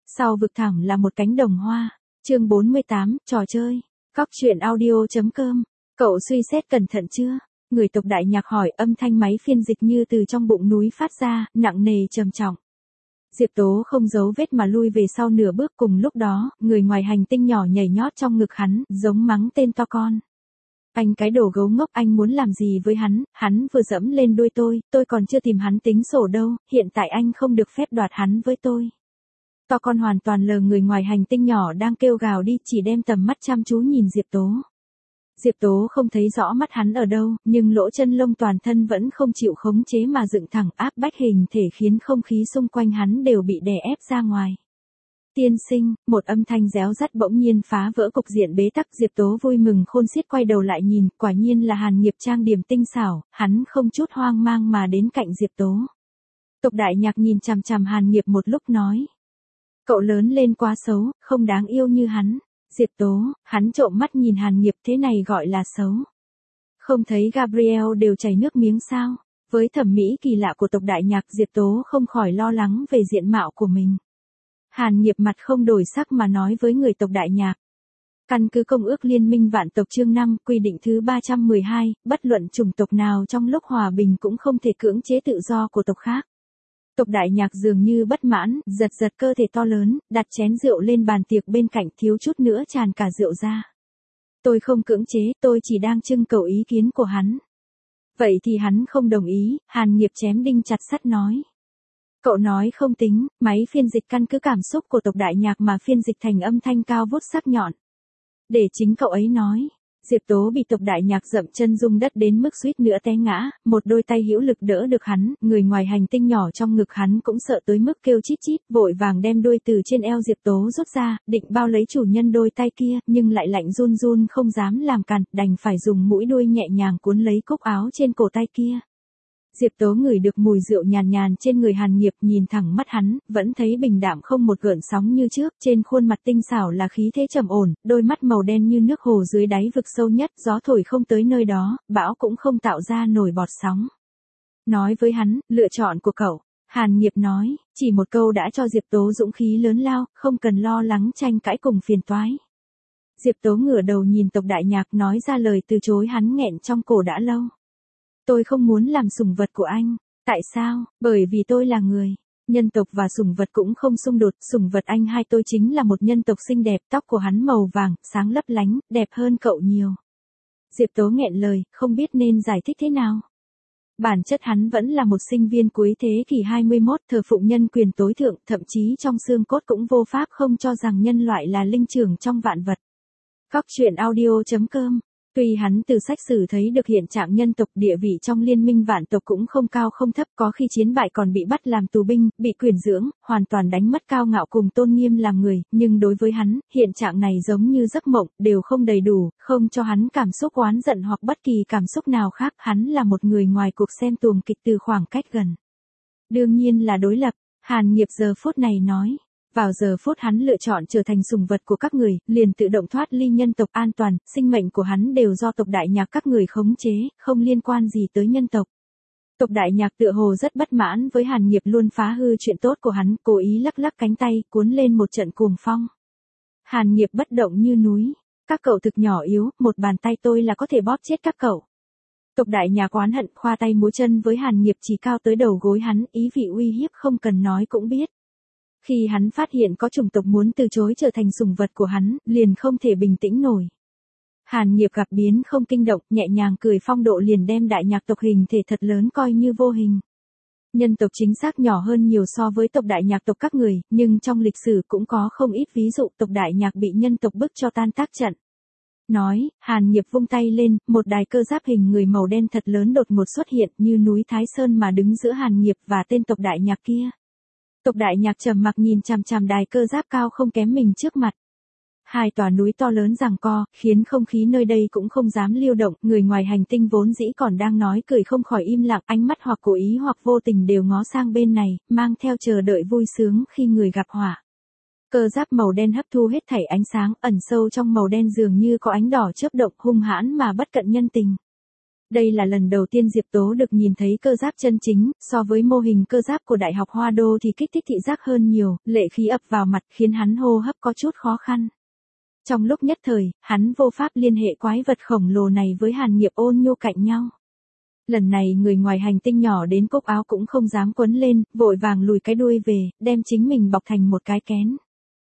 Sau vực thẳm là một cánh đồng hoa. Chương 48, trò chơi. Cóc truyện audio.com. Cậu suy xét cẩn thận chưa? Người tộc đại nhạc hỏi, âm thanh máy phiên dịch như từ trong bụng núi phát ra, nặng nề trầm trọng. Diệp Tố không giấu vết mà lui về sau nửa bước, cùng lúc đó, người ngoài hành tinh nhỏ nhảy nhót trong ngực hắn, giống mắng tên to con. Anh cái đồ gấu ngốc, anh muốn làm gì với hắn vừa dẫm lên đuôi tôi còn chưa tìm hắn tính sổ đâu, hiện tại anh không được phép đoạt hắn với tôi. To con hoàn toàn lờ người ngoài hành tinh nhỏ đang kêu gào đi, chỉ đem tầm mắt chăm chú nhìn Diệp Tố. Diệp Tố không thấy rõ mắt hắn ở đâu, nhưng lỗ chân lông toàn thân vẫn không chịu khống chế mà dựng thẳng, áp bách hình thể khiến không khí xung quanh hắn đều bị đè ép ra ngoài. Tiên sinh, một âm thanh réo rắt bỗng nhiên phá vỡ cục diện bế tắc. Diệp Tố vui mừng khôn xiết quay đầu lại nhìn, quả nhiên là Hàn Nghiệp trang điểm tinh xảo, hắn không chút hoang mang mà đến cạnh Diệp Tố. Tộc đại nhạc nhìn chằm chằm Hàn Nghiệp một lúc nói. Cậu lớn lên quá xấu, không đáng yêu như hắn. Diệp Tố, hắn trộm mắt nhìn Hàn Nghiệp, thế này gọi là xấu. Không thấy Gabriel đều chảy nước miếng sao? Với thẩm mỹ kỳ lạ của tộc đại nhạc, Diệp Tố không khỏi lo lắng về diện mạo của mình. Hàn Nghiệp mặt không đổi sắc mà nói với người tộc đại nhạc. Căn cứ Công ước Liên minh Vạn tộc chương 5, quy định thứ 312, bất luận chủng tộc nào trong lúc hòa bình cũng không thể cưỡng chế tự do của tộc khác. Tộc đại nhạc dường như bất mãn, giật giật cơ thể to lớn, đặt chén rượu lên bàn tiệc bên cạnh, thiếu chút nữa tràn cả rượu ra. Tôi không cưỡng chế, tôi chỉ đang trưng cầu ý kiến của hắn. Vậy thì hắn không đồng ý, Hàn Nghiệp chém đinh chặt sắt nói. Cậu nói không tính, máy phiên dịch căn cứ cảm xúc của tộc đại nhạc mà phiên dịch thành âm thanh cao vút sắc nhọn. Để chính cậu ấy nói. Diệp Tố bị tộc đại nhạc dậm chân rung đất đến mức suýt nữa té ngã, một đôi tay hữu lực đỡ được hắn, người ngoài hành tinh nhỏ trong ngực hắn cũng sợ tới mức kêu chít chít, vội vàng đem đuôi từ trên eo Diệp Tố rút ra, định bao lấy chủ nhân đôi tay kia, nhưng lại lạnh run run không dám làm cản, đành phải dùng mũi đuôi nhẹ nhàng cuốn lấy cúc áo trên cổ tay kia. Diệp Tố ngửi được mùi rượu nhàn nhàn trên người Hàn Nghiệp, nhìn thẳng mắt hắn, vẫn thấy bình đạm không một gợn sóng như trước, trên khuôn mặt tinh xảo là khí thế trầm ổn, đôi mắt màu đen như nước hồ dưới đáy vực sâu nhất, gió thổi không tới nơi đó, bão cũng không tạo ra nổi bọt sóng. Nói với hắn, lựa chọn của cậu. Hàn Nghiệp nói, chỉ một câu đã cho Diệp Tố dũng khí lớn lao, không cần lo lắng tranh cãi cùng phiền toái. Diệp Tố ngửa đầu nhìn tộc đại nhạc, nói ra lời từ chối hắn nghẹn trong cổ đã lâu. Tôi không muốn làm sủng vật của anh. Tại sao? Bởi vì tôi là người. Nhân tộc và sủng vật cũng không xung đột, sủng vật anh hai tôi chính là một nhân tộc xinh đẹp, tóc của hắn màu vàng, sáng lấp lánh, đẹp hơn cậu nhiều. Diệp Tố nghẹn lời, không biết nên giải thích thế nào. Bản chất hắn vẫn là một sinh viên cuối thế kỷ 21, thờ phụng nhân quyền tối thượng, thậm chí trong xương cốt cũng vô pháp không cho rằng nhân loại là linh trưởng trong vạn vật. Cóc truyện audio.com. Tuy hắn từ sách sử thấy được hiện trạng nhân tộc, địa vị trong liên minh vạn tộc cũng không cao không thấp, có khi chiến bại còn bị bắt làm tù binh, bị quyền dưỡng, hoàn toàn đánh mất cao ngạo cùng tôn nghiêm làm người, nhưng đối với hắn, hiện trạng này giống như giấc mộng, đều không đầy đủ, không cho hắn cảm xúc oán giận hoặc bất kỳ cảm xúc nào khác, hắn là một người ngoài cuộc xem tuồng kịch từ khoảng cách gần. Đương nhiên là đối lập, Hàn Nghiệp giờ phút này nói. Vào giờ phút hắn lựa chọn trở thành sủng vật của các người, liền tự động thoát ly nhân tộc an toàn, sinh mệnh của hắn đều do tộc đại nhạc các người khống chế, không liên quan gì tới nhân tộc. Tộc đại nhạc tựa hồ rất bất mãn với Hàn Nghiệp luôn phá hư chuyện tốt của hắn, cố ý lắc lắc cánh tay, cuốn lên một trận cuồng phong. Hàn Nghiệp bất động như núi. Các cậu thực nhỏ yếu, một bàn tay tôi là có thể bóp chết các cậu. Tộc đại nhạc oán hận, khoa tay múa chân với Hàn Nghiệp chỉ cao tới đầu gối hắn, ý vị uy hiếp không cần nói cũng biết. Khi hắn phát hiện có chủng tộc muốn từ chối trở thành sủng vật của hắn, liền không thể bình tĩnh nổi. Hàn Nghiệp gặp biến không kinh động, nhẹ nhàng cười phong độ liền đem đại nhạc tộc hình thể thật lớn coi như vô hình. Nhân tộc chính xác nhỏ hơn nhiều so với tộc đại nhạc tộc các người, nhưng trong lịch sử cũng có không ít ví dụ tộc đại nhạc bị nhân tộc bức cho tan tác trận. Nói, Hàn Nghiệp vung tay lên, một đài cơ giáp hình người màu đen thật lớn đột ngột xuất hiện như núi Thái Sơn mà đứng giữa Hàn Nghiệp và tên tộc đại nhạc kia. Tộc đại nhạc trầm mặc nhìn chằm chằm đài cơ giáp cao không kém mình trước mặt. Hai tòa núi to lớn giằng co, khiến không khí nơi đây cũng không dám lưu động, người ngoài hành tinh vốn dĩ còn đang nói cười không khỏi im lặng, ánh mắt hoặc cố ý hoặc vô tình đều ngó sang bên này, mang theo chờ đợi vui sướng khi người gặp họa. Cơ giáp màu đen hấp thu hết thảy ánh sáng, ẩn sâu trong màu đen dường như có ánh đỏ chớp động, hung hãn mà bất cận nhân tình. Đây là lần đầu tiên Diệp Tố được nhìn thấy cơ giáp chân chính, so với mô hình cơ giáp của Đại học Hoa Đô thì kích thích thị giác hơn nhiều, lệ khí ập vào mặt khiến hắn hô hấp có chút khó khăn. Trong lúc nhất thời, hắn vô pháp liên hệ quái vật khổng lồ này với Hàn Nghiệp ôn nhu cạnh nhau. Lần này người ngoài hành tinh nhỏ đến cúc áo cũng không dám quấn lên, vội vàng lùi cái đuôi về, đem chính mình bọc thành một cái kén.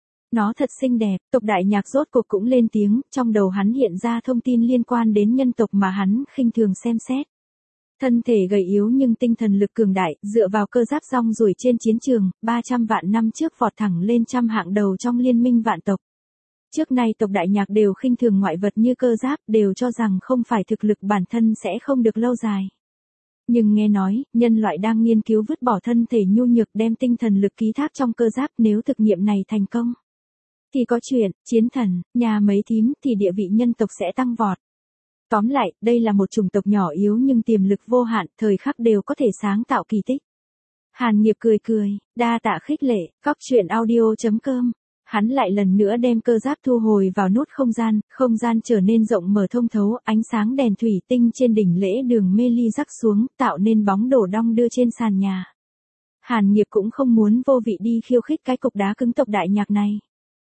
Nó thật xinh đẹp, tộc Đại Nhạc rốt cuộc cũng lên tiếng, trong đầu hắn hiện ra thông tin liên quan đến nhân tộc mà hắn khinh thường xem xét. Thân thể gầy yếu nhưng tinh thần lực cường đại, dựa vào cơ giáp rong ruổi trên chiến trường, 300 vạn năm trước vọt thẳng lên trăm hạng đầu trong liên minh vạn tộc. Trước nay tộc Đại Nhạc đều khinh thường ngoại vật như cơ giáp, đều cho rằng không phải thực lực bản thân sẽ không được lâu dài. Nhưng nghe nói, nhân loại đang nghiên cứu vứt bỏ thân thể nhu nhược đem tinh thần lực ký thác trong cơ giáp, nếu thực nghiệm này thành công thì có chuyện, chiến thần, nhà mấy thím thì địa vị nhân tộc sẽ tăng vọt. Tóm lại, đây là một chủng tộc nhỏ yếu nhưng tiềm lực vô hạn, thời khắc đều có thể sáng tạo kỳ tích. Hàn Nghiệp cười cười, đa tạ khích lệ, cóc truyện audio.com. Hắn lại lần nữa đem cơ giáp thu hồi vào nút không gian trở nên rộng mở thông thấu, ánh sáng đèn thủy tinh trên đỉnh lễ đường mê ly rắc xuống, tạo nên bóng đổ đong đưa trên sàn nhà. Hàn Nghiệp cũng không muốn vô vị đi khiêu khích cái cục đá cứng tộc Đại Nhạc này.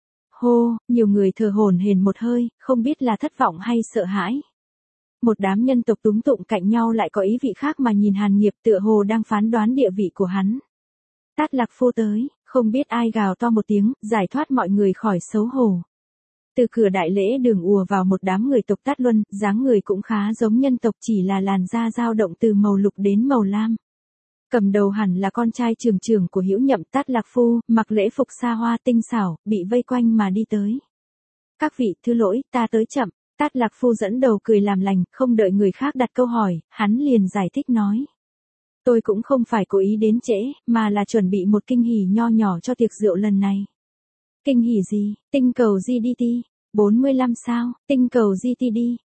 Hô, nhiều người thở hổn hển một hơi, không biết là thất vọng hay sợ hãi. Một đám nhân tộc túm tụng cạnh nhau lại có ý vị khác mà nhìn Hàn Nghiệp, tựa hồ đang phán đoán địa vị của hắn. Tát Lạc Phu tới, không biết ai gào to một tiếng, giải thoát mọi người khỏi xấu hổ. Từ cửa đại lễ đường ùa vào một đám người tộc Tát Luân, dáng người cũng khá giống nhân tộc, chỉ là làn da dao động từ màu lục đến màu lam. Cầm đầu hẳn là con trai trưởng của Hữu Nhậm Tát Lạc Phu, mặc lễ phục xa hoa tinh xảo, bị vây quanh mà đi tới. Các vị, thứ lỗi, ta tới chậm. Tát Lạc Phu dẫn đầu cười làm lành, không đợi người khác đặt câu hỏi, hắn liền giải thích nói. Tôi cũng không phải cố ý đến trễ, mà là chuẩn bị một kinh hỉ nho nhỏ cho tiệc rượu lần này. Kinh hỉ gì? Tinh cầu GDT. 45 sao? Tinh cầu GTD.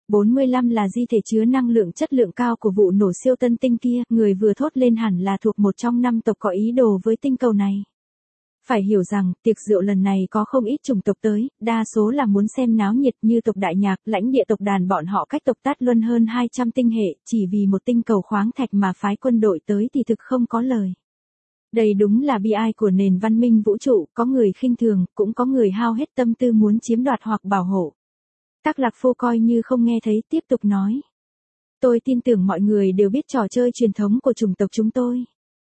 45 là di thể chứa năng lượng chất lượng cao của vụ nổ siêu tân tinh kia, người vừa thốt lên hẳn là thuộc một trong 5 tộc có ý đồ với tinh cầu này. Phải hiểu rằng, tiệc rượu lần này có không ít chủng tộc tới, đa số là muốn xem náo nhiệt như tộc Đại Nhạc, lãnh địa tộc đàn bọn họ cách tộc Tát Luân hơn 200 tinh hệ, chỉ vì một tinh cầu khoáng thạch mà phái quân đội tới thì thực không có lời. Đây đúng là bi ai của nền văn minh vũ trụ, có người khinh thường, cũng có người hao hết tâm tư muốn chiếm đoạt hoặc bảo hộ. Tát Lạc Phu coi như không nghe thấy, tiếp tục nói. Tôi tin tưởng mọi người đều biết trò chơi truyền thống của chủng tộc chúng tôi.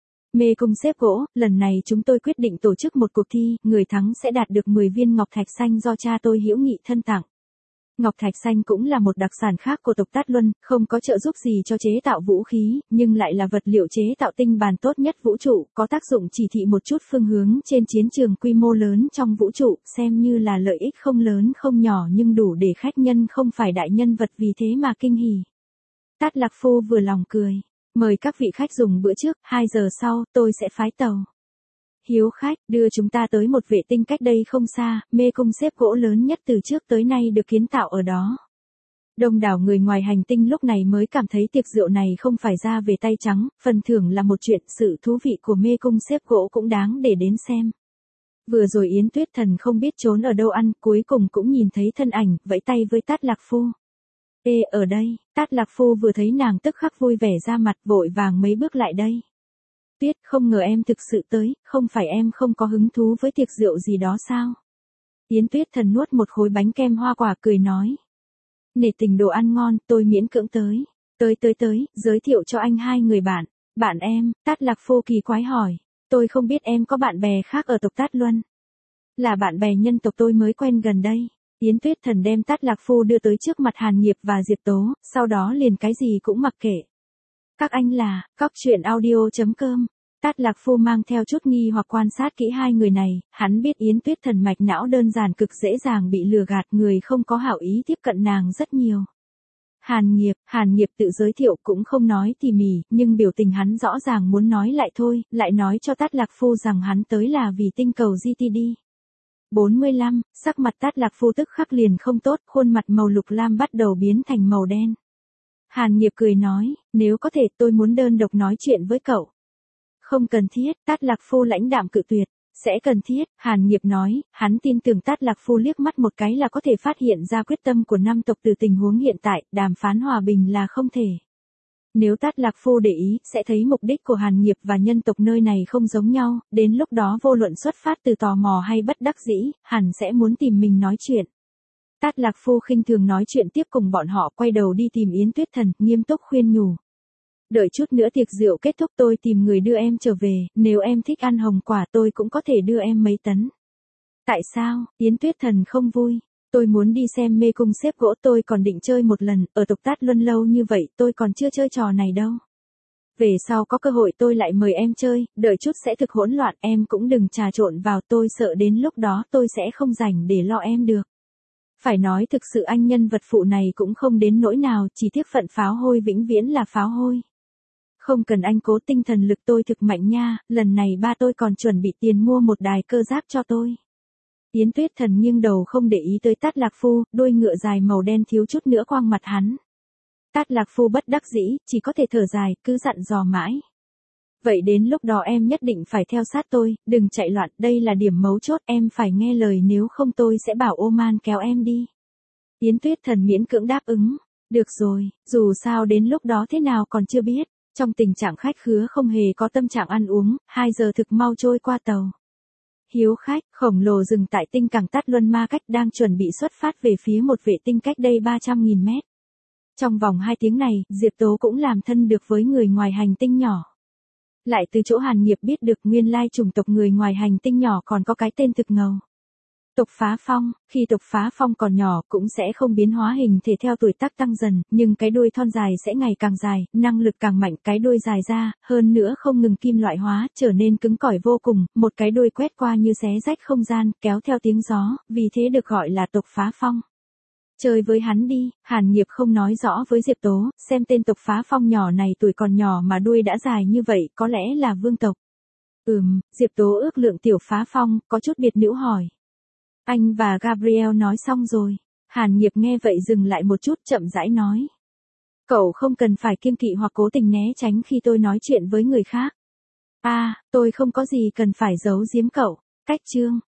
Mê cung xếp gỗ, lần này chúng tôi quyết định tổ chức một cuộc thi, người thắng sẽ đạt được 10 viên ngọc thạch xanh do cha tôi hữu nghị thân tặng. Ngọc thạch xanh cũng là một đặc sản khác của tộc Tát Luân, không có trợ giúp gì cho chế tạo vũ khí, nhưng lại là vật liệu chế tạo tinh bàn tốt nhất vũ trụ, có tác dụng chỉ thị một chút phương hướng trên chiến trường quy mô lớn trong vũ trụ, xem như là lợi ích không lớn không nhỏ nhưng đủ để khách nhân không phải đại nhân vật vì thế mà kinh hỉ. Tát Lạc Phu vừa lòng cười. Mời các vị khách dùng bữa trước, 2 giờ sau, tôi sẽ phái tàu. Hiếu khách, đưa chúng ta tới một vệ tinh cách đây không xa, mê cung xếp gỗ lớn nhất từ trước tới nay được kiến tạo ở đó. Đông đảo người ngoài hành tinh lúc này mới cảm thấy tiệc rượu này không phải ra về tay trắng, phần thưởng là một chuyện, sự thú vị của mê cung xếp gỗ cũng đáng để đến xem. Vừa rồi Yến Tuyết Thần không biết trốn ở đâu ăn, cuối cùng cũng nhìn thấy thân ảnh, vẫy tay với Tát Lạc Phu. Ê, ở đây, Tát Lạc Phu vừa thấy nàng tức khắc vui vẻ ra mặt, vội vàng mấy bước lại đây. Tuyết, không ngờ em thực sự tới, không phải em không có hứng thú với tiệc rượu gì đó sao? Yến Tuyết Thần nuốt một khối bánh kem hoa quả cười nói. Nể tình đồ ăn ngon, tôi miễn cưỡng tới. Tới, giới thiệu cho anh 2 người bạn. Bạn em, Tát Lạc Phu kỳ quái hỏi. Tôi không biết em có bạn bè khác ở tộc Tát Luân. Là bạn bè nhân tộc tôi mới quen gần đây. Yến Tuyết Thần đem Tát Lạc Phu đưa tới trước mặt Hàn Nghiệp và Diệp Tố, sau đó liền cái gì cũng mặc kệ. Các anh là, cóc truyện audio.com. Tát Lạc Phu mang theo chút nghi hoặc quan sát kỹ 2 người này, hắn biết Yến Tuyết Thần mạch não đơn giản cực dễ dàng bị lừa gạt, người không có hảo ý tiếp cận nàng rất nhiều. Hàn Nghiệp tự giới thiệu cũng không nói tỉ mỉ, nhưng biểu tình hắn rõ ràng muốn nói lại thôi, lại nói cho Tát Lạc Phu rằng hắn tới là vì tinh cầu GTD. 45, sắc mặt Tát Lạc Phu tức khắc liền không tốt, khuôn mặt màu lục lam bắt đầu biến thành màu đen. Hàn Nghiệp cười nói, nếu có thể tôi muốn đơn độc nói chuyện với cậu. Không cần thiết, Tát Lạc Phu lãnh đạm cự tuyệt. Sẽ cần thiết, Hàn Nghiệp nói, hắn tin tưởng Tát Lạc Phu liếc mắt một cái là có thể phát hiện ra quyết tâm của 5 tộc từ tình huống hiện tại, đàm phán hòa bình là không thể. Nếu Tát Lạc Phu để ý, sẽ thấy mục đích của Hàn Nghiệp và nhân tộc nơi này không giống nhau, đến lúc đó vô luận xuất phát từ tò mò hay bất đắc dĩ, hẳn sẽ muốn tìm mình nói chuyện. Tát Lạc Phu khinh thường nói chuyện tiếp cùng bọn họ, quay đầu đi tìm Yến Tuyết Thần, nghiêm túc khuyên nhủ. Đợi chút nữa tiệc rượu kết thúc tôi tìm người đưa em trở về, nếu em thích ăn hồng quả tôi cũng có thể đưa em mấy tấn. Tại sao? Yến Tuyết Thần không vui. Tôi muốn đi xem mê cung xếp gỗ, tôi còn định chơi một lần, ở tộc Tát Luân lâu như vậy tôi còn chưa chơi trò này đâu. Về sau có cơ hội tôi lại mời em chơi, đợi chút sẽ thực hỗn loạn, em cũng đừng trà trộn vào, tôi sợ đến lúc đó tôi sẽ không rảnh để lo em được. Phải nói thực sự anh nhân vật phụ này cũng không đến nỗi nào, chỉ tiếc phận pháo hôi vĩnh viễn là pháo hôi. Không cần anh cố tinh thần lực, tôi thực mạnh nha, lần này ba tôi còn chuẩn bị tiền mua một đài cơ giáp cho tôi. Yến Tuyết Thần nghiêng đầu không để ý tới Tát Lạc Phu, đuôi ngựa dài màu đen thiếu chút nữa quang mặt hắn. Tát Lạc Phu bất đắc dĩ, chỉ có thể thở dài, cứ dặn dò mãi. Vậy đến lúc đó em nhất định phải theo sát tôi, đừng chạy loạn, đây là điểm mấu chốt, em phải nghe lời nếu không tôi sẽ bảo Oman kéo em đi. Yến Tuyết Thần miễn cưỡng đáp ứng, được rồi, dù sao đến lúc đó thế nào còn chưa biết. Trong tình trạng khách khứa không hề có tâm trạng ăn uống, 2 giờ thực mau trôi qua tàu. Hiếu khách, khổng lồ dừng tại tinh cảng Tát Luân Ma Cách, đang chuẩn bị xuất phát về phía một vệ tinh cách đây 300.000 mét. Trong vòng 2 tiếng này, Diệp Tố cũng làm thân được với người ngoài hành tinh nhỏ. Lại từ chỗ Hàn Nghiệp biết được nguyên lai chủng tộc người ngoài hành tinh nhỏ còn có cái tên thực ngầu. Tộc Phá Phong, khi tộc Phá Phong còn nhỏ cũng sẽ không biến hóa hình thể theo tuổi tác tăng dần, nhưng cái đuôi thon dài sẽ ngày càng dài, năng lực càng mạnh, cái đuôi dài ra, hơn nữa không ngừng kim loại hóa, trở nên cứng cỏi vô cùng, một cái đuôi quét qua như xé rách không gian, kéo theo tiếng gió, vì thế được gọi là tộc Phá Phong. Chơi với hắn đi, Hàn Nghiệp không nói rõ với Diệp Tố, xem tên tộc Phá Phong nhỏ này tuổi còn nhỏ mà đuôi đã dài như vậy, có lẽ là vương tộc. Diệp Tố ước lượng tiểu Phá Phong, có chút biệt nữ hỏi. Anh và Gabriel nói xong rồi. Hàn Nghiệp nghe vậy dừng lại một chút, chậm rãi nói. Cậu không cần phải kiêng kỵ hoặc cố tình né tránh khi tôi nói chuyện với người khác. Tôi không có gì cần phải giấu giếm cậu. Cách chương